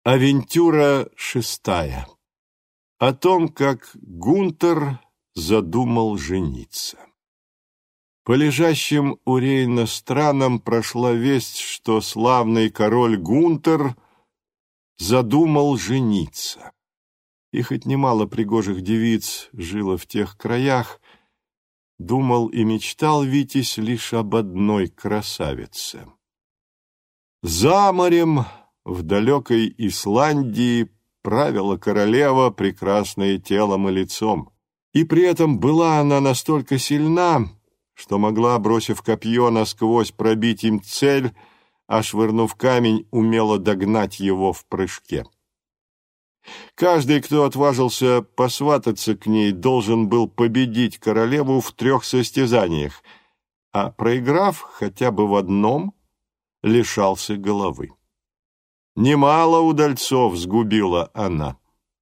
Авентюра шестая. О том, как Гунтер задумал жениться. По лежащим у Рейна странам прошла весть, что славный король Гунтер задумал жениться. И хоть немало пригожих девиц жило в тех краях, думал и мечтал Витязь лишь об одной красавице. За морем в далекой Исландии правила королева, прекрасная телом и лицом. И при этом была она настолько сильна, что могла, бросив копье, насквозь пробить им цель, а швырнув камень, умела догнать его в прыжке. Каждый, кто отважился посвататься к ней, должен был победить королеву в 3 состязаниях, а, проиграв хотя бы в одном, лишался головы. Немало удальцов сгубила она.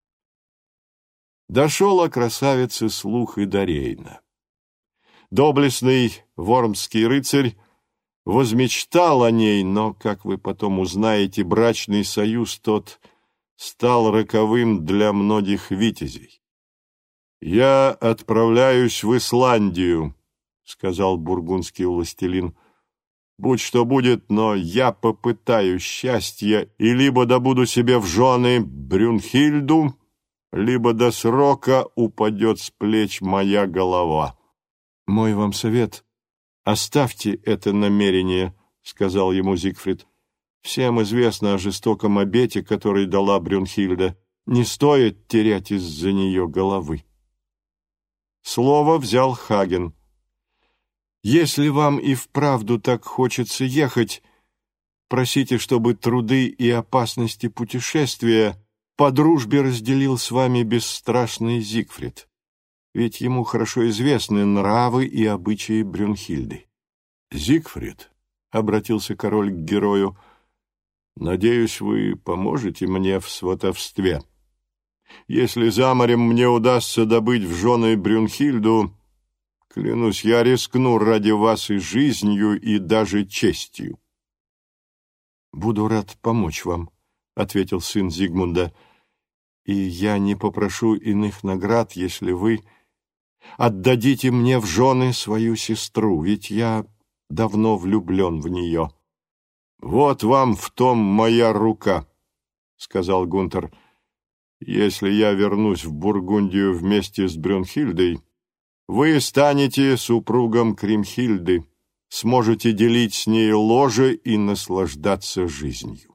Дошел о красавице слух и до Рейна. Доблестный вормский рыцарь возмечтал о ней, но, как вы потом узнаете, брачный союз тот стал роковым для многих витязей. «Я отправляюсь в Исландию», — сказал бургундский властелин. «Будь что будет, но я попытаю счастья и либо добуду себе в жены Брюнхильду, либо до срока упадет с плеч моя голова». «Мой вам совет — оставьте это намерение», — сказал ему Зигфрид. «Всем известно о жестоком обете, который дала Брюнхильда. Не стоит терять из-за нее головы». Слово взял Хаген. «Если вам и вправду так хочется ехать, просите, чтобы труды и опасности путешествия по дружбе разделил с вами бесстрашный Зигфрид, ведь ему хорошо известны нравы и обычаи Брюнхильды». «Зигфрид», — обратился король к герою, — «надеюсь, вы поможете мне в сватовстве. Если за морем мне удастся добыть в жены Брюнхильду, клянусь, я рискну ради вас и жизнью, и даже честью». «Буду рад помочь вам», — ответил сын Зигмунда, «и я не попрошу иных наград, если вы отдадите мне в жены свою сестру, ведь я давно влюблен в нее». «Вот вам в том моя рука», — сказал Гунтер. «Если я вернусь в Бургундию вместе с Брюнхильдой, вы станете супругом Кримхильды, сможете делить с ней ложе и наслаждаться жизнью».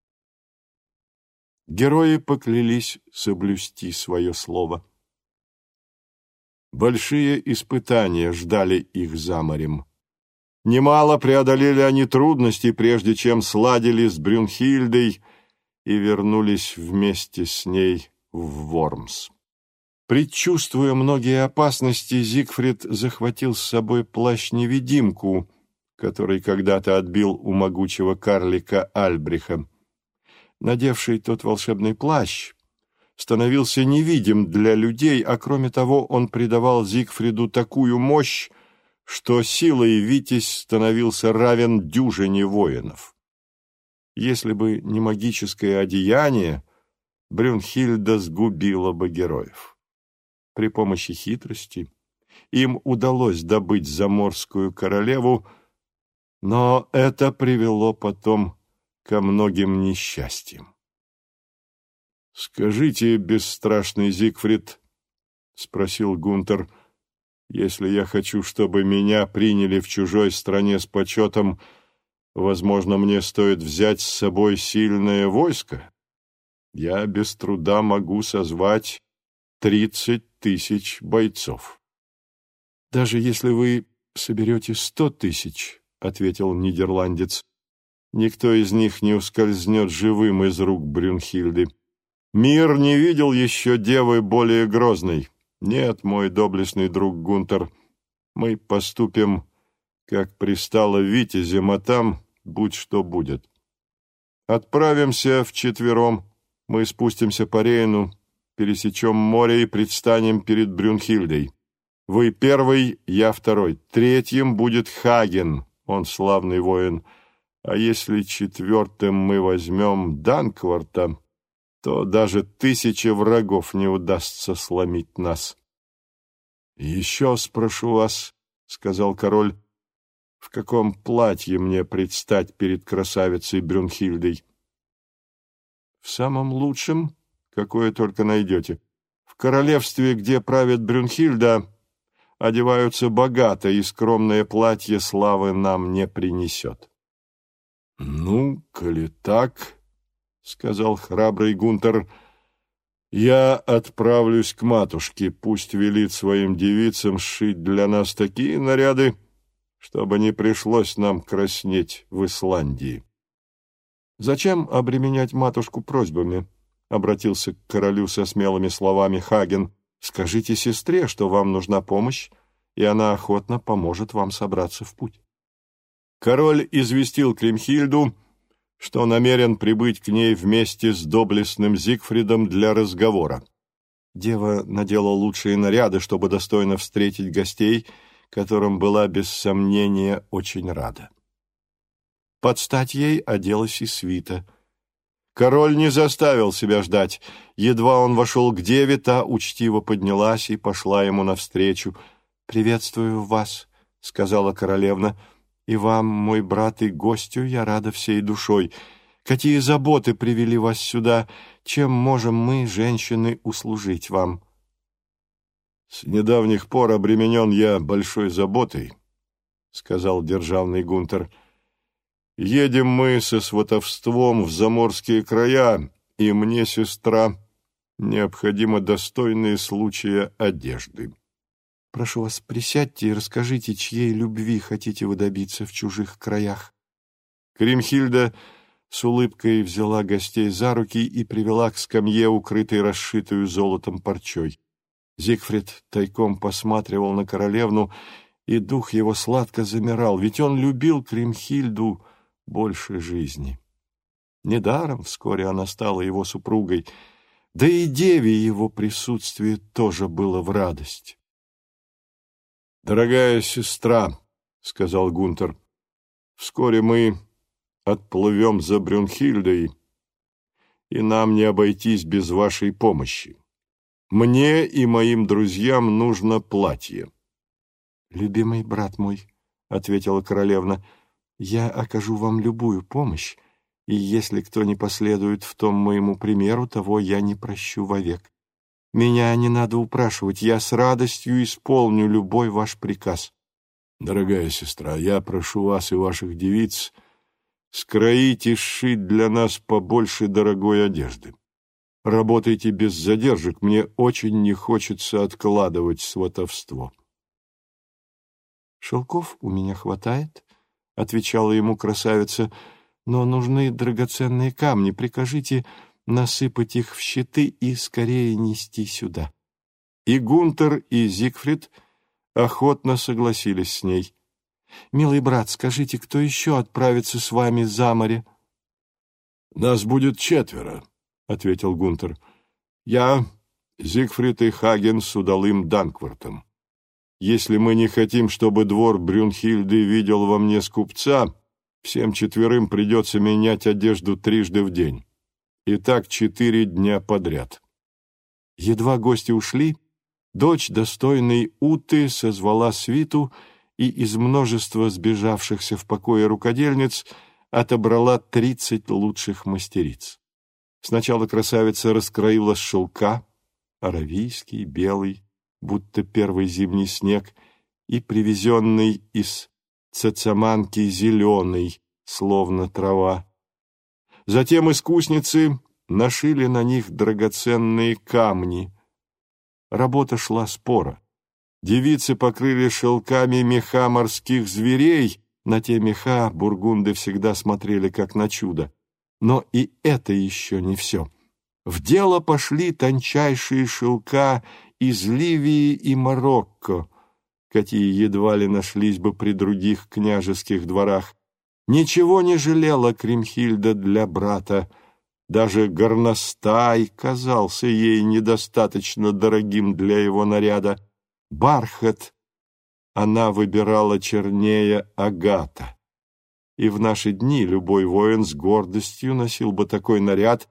Герои поклялись соблюсти свое слово. Большие испытания ждали их за морем. Немало преодолели они трудностей, прежде чем сладили с Брюнхильдой и вернулись вместе с ней в Вормс. Предчувствуя многие опасности, Зигфрид захватил с собой плащ-невидимку, который когда-то отбил у могучего карлика Альбриха. Надевший тот волшебный плащ становился невидим для людей, а кроме того он придавал Зигфриду такую мощь, что силой Витязь становился равен дюжине воинов. Если бы не магическое одеяние, Брюнхильда сгубила бы героев. При помощи хитрости им удалось добыть заморскую королеву, но это привело потом ко многим несчастьям. «Скажите, бесстрашный Зигфрид, — спросил Гунтер, — если я хочу, чтобы меня приняли в чужой стране с почетом, возможно, мне стоит взять с собой сильное войско? Я без труда могу созвать 30 000 бойцов». «Даже если вы соберете 100 000, — ответил нидерландец, — никто из них не ускользнет живым из рук Брюнхильды. Мир не видел еще девы более грозной. Нет, мой доблестный друг Гунтер, мы поступим, как пристало витязям, а там будь что будет. Отправимся вчетвером, мы спустимся по Рейну, пересечем море и предстанем перед Брюнхильдой. Вы первый, я второй. Третьим будет Хаген, он славный воин. А если четвертым мы возьмем Данкварта, то даже 1000 врагов не удастся сломить нас. — Еще спрошу вас, — сказал король, — в каком платье мне предстать перед красавицей Брюнхильдой? — В самом лучшем, какое только найдете. В королевстве, где правит Брюнхильда, одеваются богато, и скромное платье славы нам не принесет. — Ну, коли так, — сказал храбрый Гунтер, — я отправлюсь к матушке, пусть велит своим девицам сшить для нас такие наряды, чтобы не пришлось нам краснеть в Исландии. — Зачем обременять матушку просьбами? — обратился к королю со смелыми словами Хаген. — Скажите сестре, что вам нужна помощь, и она охотно поможет вам собраться в путь. Король известил Кримхильду, что намерен прибыть к ней вместе с доблестным Зигфридом для разговора. Дева надела лучшие наряды, чтобы достойно встретить гостей, которым была, без сомнения, очень рада. Под стать ей оделась и свита. Король не заставил себя ждать. Едва он вошел к деве, та учтиво поднялась и пошла ему навстречу. «Приветствую вас», — сказала королевна, — «и вам, мой брат, и гостю я рада всей душой. Какие заботы привели вас сюда? Чем можем мы, женщины, услужить вам?» «С недавних пор обременен я большой заботой», — сказал державный Гунтер. «Едем мы со сватовством в заморские края, и мне, сестра, необходимо достойные случая одежды». «Прошу вас, присядьте и расскажите, чьей любви хотите вы добиться в чужих краях». Кримхильда с улыбкой взяла гостей за руки и привела к скамье, укрытой расшитую золотом парчой. Зигфрид тайком посматривал на королевну, и дух его сладко замирал, ведь он любил Кримхильду больше жизни. Недаром вскоре она стала его супругой, да и деве его присутствие тоже было в радость. «Дорогая сестра», — сказал Гунтер, — «вскоре мы отплывем за Брюнхильдой, и нам не обойтись без вашей помощи. Мне и моим друзьям нужно платье». «Любимый брат мой», — ответила королевна, — «я окажу вам любую помощь, и если кто не последует в том моему примеру, того я не прощу вовек. Меня не надо упрашивать, я с радостью исполню любой ваш приказ». «Дорогая сестра, я прошу вас и ваших девиц скроить и сшить для нас побольше дорогой одежды. Работайте без задержек, мне очень не хочется откладывать сватовство». «Шелков у меня хватает», — отвечала ему красавица, — «но нужны драгоценные камни, прикажите насыпать их в щиты и скорее нести сюда». И Гунтер, и Зигфрид охотно согласились с ней. «Милый брат, скажите, кто еще отправится с вами за море?» «Нас будет 4, — ответил Гунтер. «Я, Зигфрид и Хаген с удалым Данквартом. Если мы не хотим, чтобы двор Брюнхильды видел во мне скупца, всем 4 придется менять одежду 3 в день. И так 4 дня подряд». Едва гости ушли, дочь достойной Уты созвала свиту и из множества сбежавшихся в покое рукодельниц отобрала 30 лучших мастериц. Сначала красавица раскроила с шелка, аравийский, белый, будто первый зимний снег, и привезенный из Цацаманки зеленый, словно трава. Затем искусницы нашили на них драгоценные камни. Работа шла спора. Девицы покрыли шелками меха морских зверей, на те меха бургунды всегда смотрели как на чудо. Но и это еще не все. В дело пошли тончайшие шелка из Ливии и Марокко, какие едва ли нашлись бы при других княжеских дворах. Ничего не жалела Кримхильда для брата. Даже горностай казался ей недостаточно дорогим для его наряда. Бархат она выбирала чернее агата. И в наши дни любой воин с гордостью носил бы такой наряд,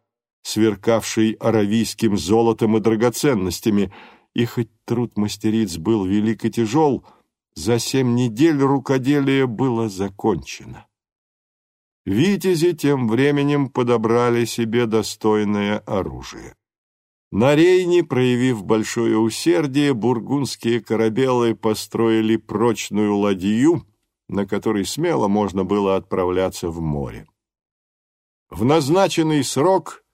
сверкавший аравийским золотом и драгоценностями, и хоть труд мастериц был велик и тяжел, за 7 недель рукоделие было закончено. Витязи тем временем подобрали себе достойное оружие. На Рейне, проявив большое усердие, бургундские корабелы построили прочную ладью, на которой смело можно было отправляться в море. В назначенный срок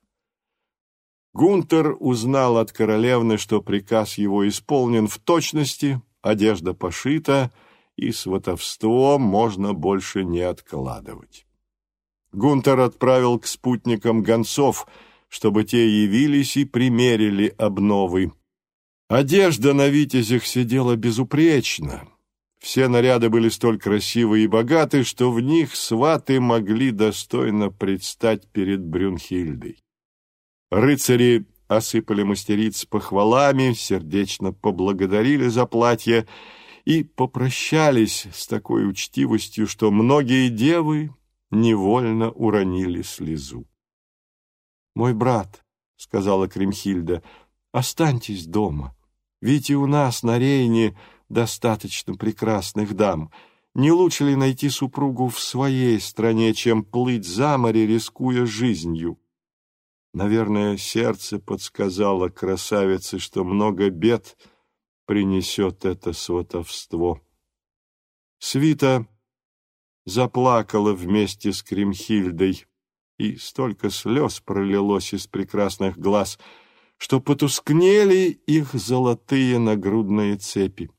Гунтер узнал от королевны, что приказ его исполнен в точности, одежда пошита, и сватовство можно больше не откладывать. Гунтер отправил к спутникам гонцов, чтобы те явились и примерили обновы. Одежда на витязях сидела безупречно. Все наряды были столь красивы и богаты, что в них сваты могли достойно предстать перед Брюнхильдой. Рыцари осыпали мастериц похвалами, сердечно поблагодарили за платье и попрощались с такой учтивостью, что многие девы невольно уронили слезу. «Мой брат», — сказала Кримхильда, — «останьтесь дома, ведь и у нас на Рейне достаточно прекрасных дам. Не лучше ли найти супругу в своей стране, чем плыть за море, рискуя жизнью?» Наверное, сердце подсказало красавице, что много бед принесет это сватовство. Свита заплакала вместе с Кримхильдой, и столько слез пролилось из прекрасных глаз, что потускнели их золотые нагрудные цепи.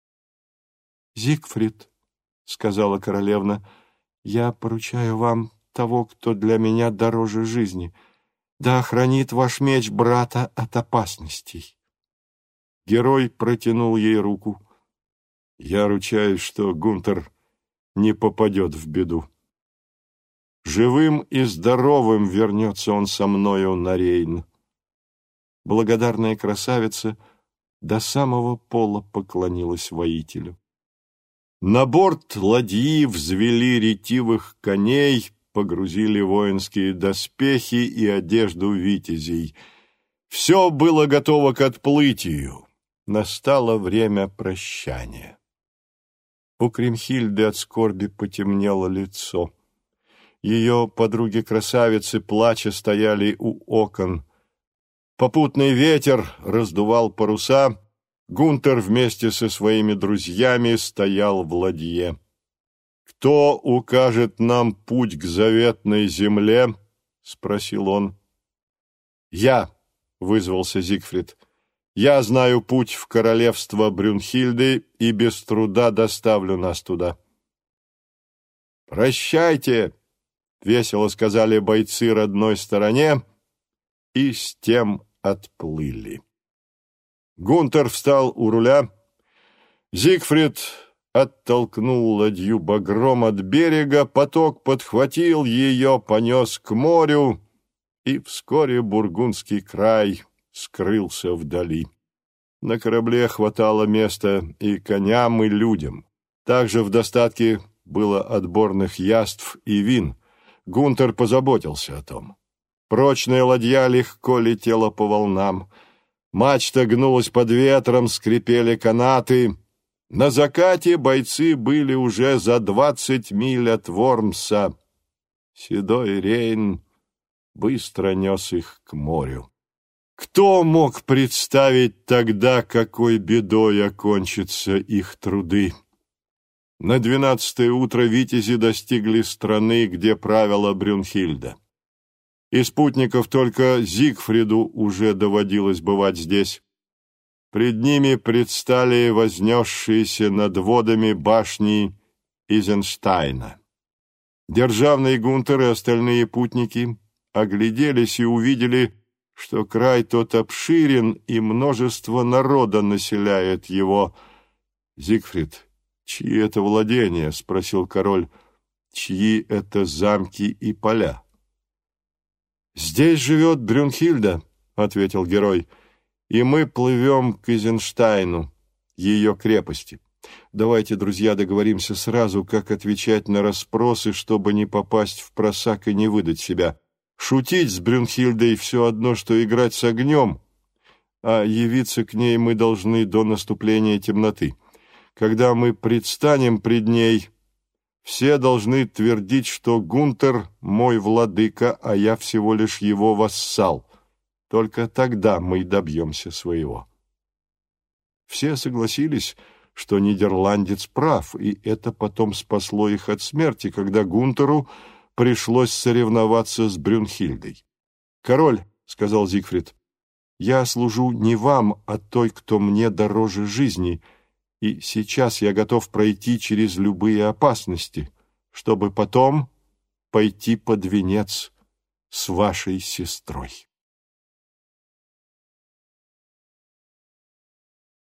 «Зигфрид», — сказала королевна, — «я поручаю вам того, кто для меня дороже жизни. Да охранит ваш меч брата от опасностей». Герой протянул ей руку. «Я ручаюсь, что Гунтер не попадет в беду. Живым и здоровым вернется он со мною на Рейн». Благодарная красавица до самого пола поклонилась воителю. На борт ладьи взвели ретивых коней, погрузили воинские доспехи и одежду витязей. Все было готово к отплытию. Настало время прощания. У Кримхильды от скорби потемнело лицо. Ее подруги-красавицы, плача, стояли у окон. Попутный ветер раздувал паруса. Гунтер вместе со своими друзьями стоял в ладье. «Кто укажет нам путь к заветной земле?» — спросил он. «Я», — вызвался Зигфрид. «Я знаю путь в королевство Брюнхильды и без труда доставлю нас туда». «Прощайте», — весело сказали бойцы родной стороне, и с тем отплыли. Гунтер встал у руля. Зигфрид оттолкнул ладью багром от берега, поток подхватил ее, понес к морю, и вскоре бургундский край скрылся вдали. На корабле хватало места и коням, и людям. Также в достатке было отборных яств и вин. Гунтер позаботился о том. Прочная ладья легко летела по волнам. Мачта гнулась под ветром, скрипели канаты. На закате бойцы были уже за 20 миль от Вормса. Седой Рейн быстро нес их к морю. Кто мог представить тогда, какой бедой окончатся их труды? На 12-е утро витязи достигли страны, где правила Брюнхильда. Из спутников только Зигфриду уже доводилось бывать здесь. Пред ними предстали вознесшиеся над водами башни Изенштайна. Державный Гунтер и остальные путники огляделись и увидели, что край тот обширен, и множество народа населяет его. «Зигфрид, чьи это владения?» — спросил король. «Чьи это замки и поля?» «Здесь живет Брюнхильда», — ответил герой, — «и мы плывем к Изенштайну, ее крепости. Давайте, друзья, договоримся сразу, как отвечать на расспросы, чтобы не попасть в просак и не выдать себя. Шутить с Брюнхильдой все одно, что играть с огнем, а явиться к ней мы должны до наступления темноты. Когда мы предстанем пред ней, все должны твердить, что Гунтер мой владыка, а я всего лишь его вассал. Только тогда мы добьемся своего». Все согласились, что нидерландец прав, и это потом спасло их от смерти, когда Гунтеру пришлось соревноваться с Брюнхильдой. «Король», — сказал Зигфрид, — «я служу не вам, а той, кто мне дороже жизни, и сейчас я готов пройти через любые опасности, чтобы потом пойти под венец с вашей сестрой».